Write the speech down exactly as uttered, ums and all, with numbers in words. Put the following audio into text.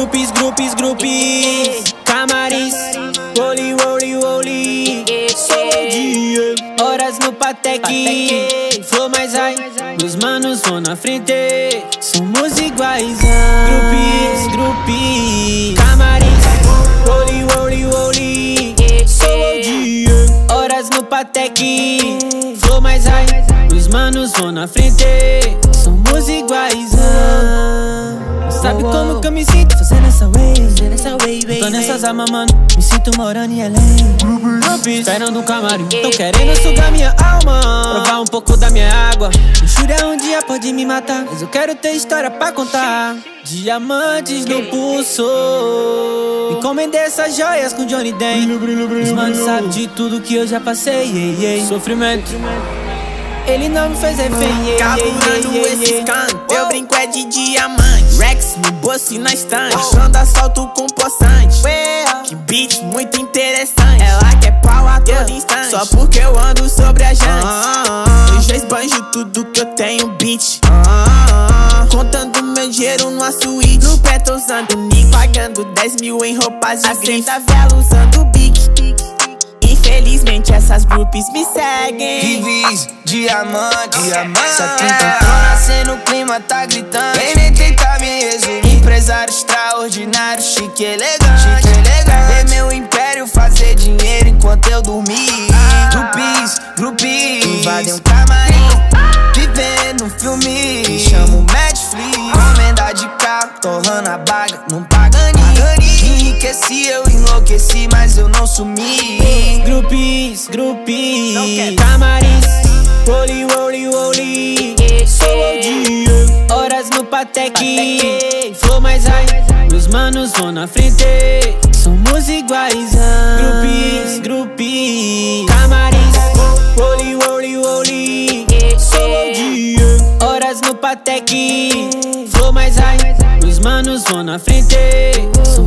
Grupis, grupis, grupis, camarins, Woli, woli, woli. Sou o dia, horas no Patek, flow mais high, os manos vão na frente, somos iguais. Grupis, grupis, camarins, Woli, woli, woli. Sou o dia, horas no Patek, flow mais high, os manos vão na frente, somos iguais. Sabe como que eu me sinto fazendo essa way? Tô nessas armas, mano, me sinto morando em L A. Grupis, esperando um camarim, tão querendo sugar minha alma, provar um pouco da minha água. Luxúria um dia pode me matar, mas eu quero ter história pra contar. Diamantes no pulso, encomendei essas joias com Johnny Den. Os manos sabem de tudo que eu já passei, yeah, yeah. Sofrimento, ele não me fez refém. Carburando esses cantos, eu brinco é de diamante. Rex no bolso e na estante, achando assalto com poçante. Que beat muito interessante, ela quer pau a todo instante, só porque eu ando sobre a jante. Eu já esbanjo tudo que eu tenho, bitch. Contando meu dinheiro numa suíte, no pé tô usando Nick, pagando dez mil em roupas de grife, da vela usando Bic. Infelizmente essas groupies me seguem. Divis, diamante, diamante. Só quem tentou nascer no clima tá gritando. Vem nem tentar me resumir. Empresário extraordinário, chique e elegante, chique e elegante. Ver meu império fazer dinheiro enquanto eu dormi. Grupis, grupis, invadem um camarim, vivendo um filme, me chamo Netflix. Comenda de carro, torrando a baga, não paga nem. Enriqueci, eu enlouqueci, mas eu não sumi. Grupis, grupis, camarins, Woli, woli, woli. Sou o dia, horas no Patek, flow mais high, meus manos vão na frente, somos iguais. Grupis, grupis, camarins, Woli, woli, woli. Sou o dia, horas no Patek, flow mais high, meus manos vão na frente.